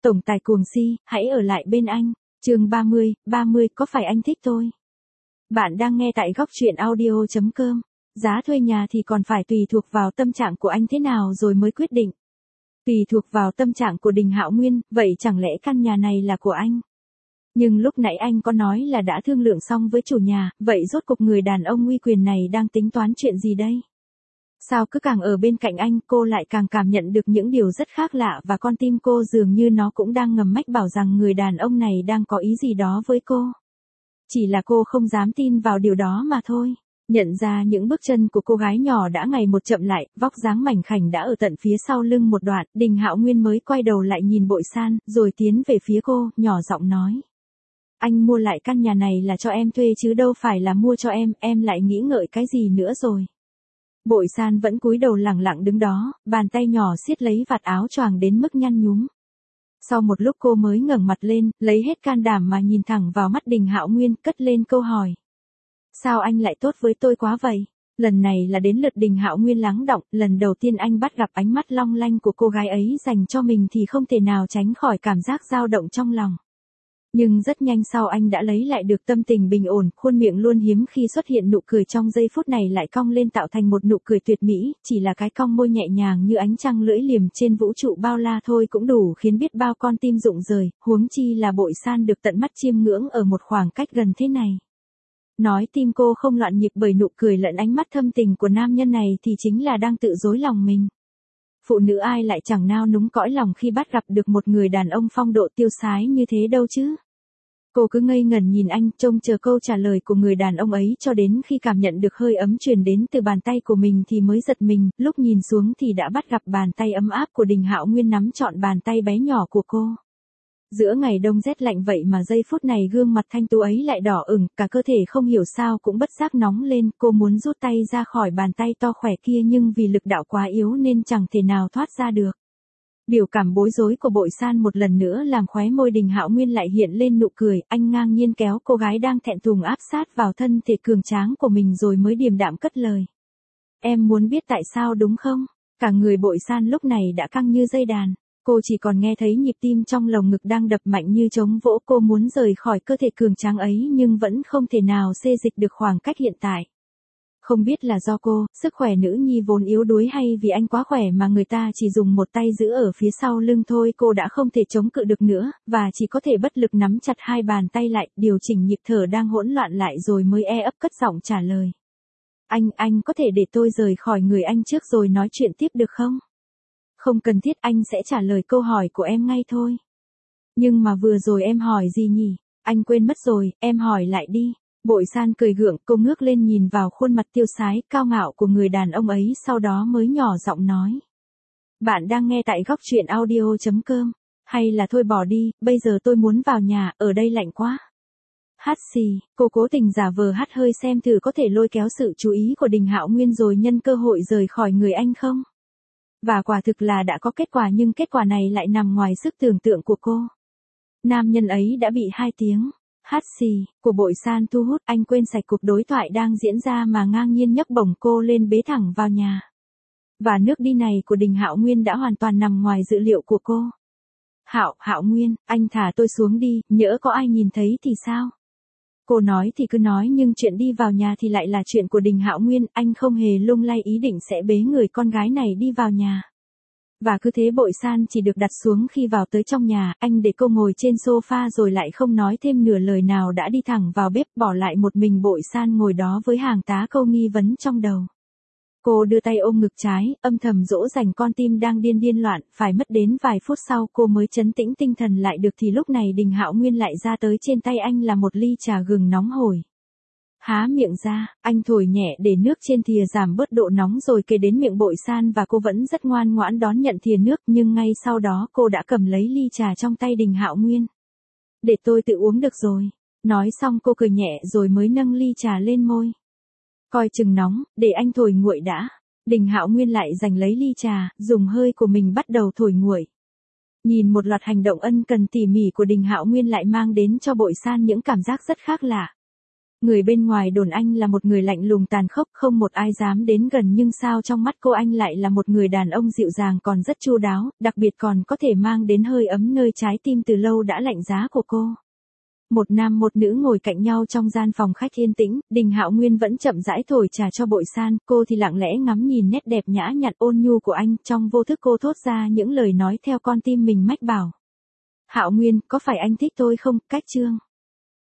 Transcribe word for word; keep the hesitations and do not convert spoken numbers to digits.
Tổng tài cuồng si, hãy ở lại bên anh. Chương ba mươi, ba mươi, có phải anh thích tôi? Bạn đang nghe tại góc truyện audio chấm com. Giá thuê nhà thì còn phải tùy thuộc vào tâm trạng của anh thế nào rồi mới quyết định. Tùy thuộc vào tâm trạng của Đình Hạo Nguyên, vậy chẳng lẽ căn nhà này là của anh? Nhưng lúc nãy anh có nói là đã thương lượng xong với chủ nhà, vậy rốt cuộc người đàn ông uy quyền này đang tính toán chuyện gì đây? Sao cứ càng ở bên cạnh anh cô lại càng cảm nhận được những điều rất khác lạ và con tim cô dường như nó cũng đang ngầm mách bảo rằng người đàn ông này đang có ý gì đó với cô. Chỉ là cô không dám tin vào điều đó mà thôi. Nhận ra những bước chân của cô gái nhỏ đã ngày một chậm lại, vóc dáng mảnh khảnh đã ở tận phía sau lưng một đoạn, Đình Hạo Nguyên mới quay đầu lại nhìn Bội San, rồi tiến về phía cô, nhỏ giọng nói. Anh mua lại căn nhà này là cho em thuê chứ đâu phải là mua cho em, em lại nghĩ ngợi cái gì nữa rồi. Bội San vẫn cúi đầu lẳng lặng đứng đó, bàn tay nhỏ siết lấy vạt áo choàng đến mức nhăn nhúm. Sau một lúc cô mới ngẩng mặt lên, lấy hết can đảm mà nhìn thẳng vào mắt Đình Hạo Nguyên, cất lên câu hỏi. Sao anh lại tốt với tôi quá vậy? Lần này là đến lượt Đình Hạo Nguyên lắng đọng, lần đầu tiên anh bắt gặp ánh mắt long lanh của cô gái ấy dành cho mình thì không thể nào tránh khỏi cảm giác dao động trong lòng. Nhưng rất nhanh sau anh đã lấy lại được tâm tình bình ổn, khuôn miệng luôn hiếm khi xuất hiện nụ cười trong giây phút này lại cong lên tạo thành một nụ cười tuyệt mỹ, chỉ là cái cong môi nhẹ nhàng như ánh trăng lưỡi liềm trên vũ trụ bao la thôi cũng đủ khiến biết bao con tim rụng rời, huống chi là Bội San được tận mắt chiêm ngưỡng ở một khoảng cách gần thế này. Nói tim cô không loạn nhịp bởi nụ cười lẫn ánh mắt thâm tình của nam nhân này thì chính là đang tự dối lòng mình. Phụ nữ ai lại chẳng nao núng cõi lòng khi bắt gặp được một người đàn ông phong độ tiêu sái như thế đâu chứ. Cô cứ ngây ngẩn nhìn anh, trông chờ câu trả lời của người đàn ông ấy cho đến khi cảm nhận được hơi ấm truyền đến từ bàn tay của mình thì mới giật mình, lúc nhìn xuống thì đã bắt gặp bàn tay ấm áp của Đình Hạo Nguyên nắm trọn bàn tay bé nhỏ của cô. Giữa ngày đông rét lạnh vậy mà giây phút này gương mặt thanh tú ấy lại đỏ ửng, cả cơ thể không hiểu sao cũng bất giác nóng lên, cô muốn rút tay ra khỏi bàn tay to khỏe kia nhưng vì lực đạo quá yếu nên chẳng thể nào thoát ra được. Biểu cảm bối rối của Bội San một lần nữa làm khóe môi Đình Hạo Nguyên lại hiện lên nụ cười, anh ngang nhiên kéo cô gái đang thẹn thùng áp sát vào thân thể cường tráng của mình rồi mới điềm đạm cất lời. Em muốn biết tại sao đúng không? Cả người Bội San lúc này đã căng như dây đàn. Cô chỉ còn nghe thấy nhịp tim trong lồng ngực đang đập mạnh như trống vỗ, cô muốn rời khỏi cơ thể cường tráng ấy nhưng vẫn không thể nào xê dịch được khoảng cách hiện tại. Không biết là do cô, sức khỏe nữ nhi vốn yếu đuối hay vì anh quá khỏe mà người ta chỉ dùng một tay giữ ở phía sau lưng thôi, cô đã không thể chống cự được nữa, và chỉ có thể bất lực nắm chặt hai bàn tay lại, điều chỉnh nhịp thở đang hỗn loạn lại rồi mới e ấp cất giọng trả lời. Anh, anh có thể để tôi rời khỏi người anh trước rồi nói chuyện tiếp được không? Không cần thiết, anh sẽ trả lời câu hỏi của em ngay thôi. Nhưng mà vừa rồi em hỏi gì nhỉ? Anh quên mất rồi, em hỏi lại đi. Bội San cười gượng, cô ngước lên nhìn vào khuôn mặt tiêu sái, cao ngạo của người đàn ông ấy sau đó mới nhỏ giọng nói. Bạn đang nghe tại góc truyện audio chấm com. Hay là thôi bỏ đi, bây giờ tôi muốn vào nhà, ở đây lạnh quá. Hát xì, cô cố tình giả vờ hắt hơi xem thử có thể lôi kéo sự chú ý của Đình Hạo Nguyên rồi nhân cơ hội rời khỏi người anh không? Và quả thực là đã có kết quả nhưng kết quả này lại nằm ngoài sức tưởng tượng của cô. Nam nhân ấy đã bị hai tiếng hát xì của Bội San thu hút, anh quên sạch cuộc đối thoại đang diễn ra mà ngang nhiên nhấc bổng cô lên bế thẳng vào nhà. Và nước đi này của Đình Hạo Nguyên đã hoàn toàn nằm ngoài dự liệu của cô. Hạo, Hạo Nguyên, anh thả tôi xuống đi, nhỡ có ai nhìn thấy thì sao? Cô nói thì cứ nói nhưng chuyện đi vào nhà thì lại là chuyện của Đình Hạo Nguyên, anh không hề lung lay ý định sẽ bế người con gái này đi vào nhà. Và cứ thế Bội San chỉ được đặt xuống khi vào tới trong nhà, anh để cô ngồi trên sofa rồi lại không nói thêm nửa lời nào đã đi thẳng vào bếp bỏ lại một mình Bội San ngồi đó với hàng tá câu nghi vấn trong đầu. Cô đưa tay ôm ngực trái, âm thầm dỗ dành con tim đang điên điên loạn, phải mất đến vài phút sau cô mới trấn tĩnh tinh thần lại được thì lúc này Đình Hạo Nguyên lại ra tới trên tay anh là một ly trà gừng nóng hổi. Há miệng ra, anh thổi nhẹ để nước trên thìa giảm bớt độ nóng rồi kê đến miệng Bội San và cô vẫn rất ngoan ngoãn đón nhận thìa nước nhưng ngay sau đó cô đã cầm lấy ly trà trong tay Đình Hạo Nguyên. Để tôi tự uống được rồi. Nói xong cô cười nhẹ rồi mới nâng ly trà lên môi. Coi chừng nóng, để anh thổi nguội đã. Đình Hạo Nguyên lại giành lấy ly trà, dùng hơi của mình bắt đầu thổi nguội. Nhìn một loạt hành động ân cần tỉ mỉ của Đình Hạo Nguyên lại mang đến cho Bội San những cảm giác rất khác lạ. Người bên ngoài đồn anh là một người lạnh lùng tàn khốc, không một ai dám đến gần, nhưng sao trong mắt cô anh lại là một người đàn ông dịu dàng còn rất chu đáo, đặc biệt còn có thể mang đến hơi ấm nơi trái tim từ lâu đã lạnh giá của cô. Một nam một nữ ngồi cạnh nhau trong gian phòng khách yên tĩnh, Đình Hạo Nguyên vẫn chậm rãi thổi trà cho Bội San, cô thì lặng lẽ ngắm nhìn nét đẹp nhã nhặn ôn nhu của anh, trong vô thức cô thốt ra những lời nói theo con tim mình mách bảo. Hạo Nguyên, có phải anh thích tôi không? Cách chương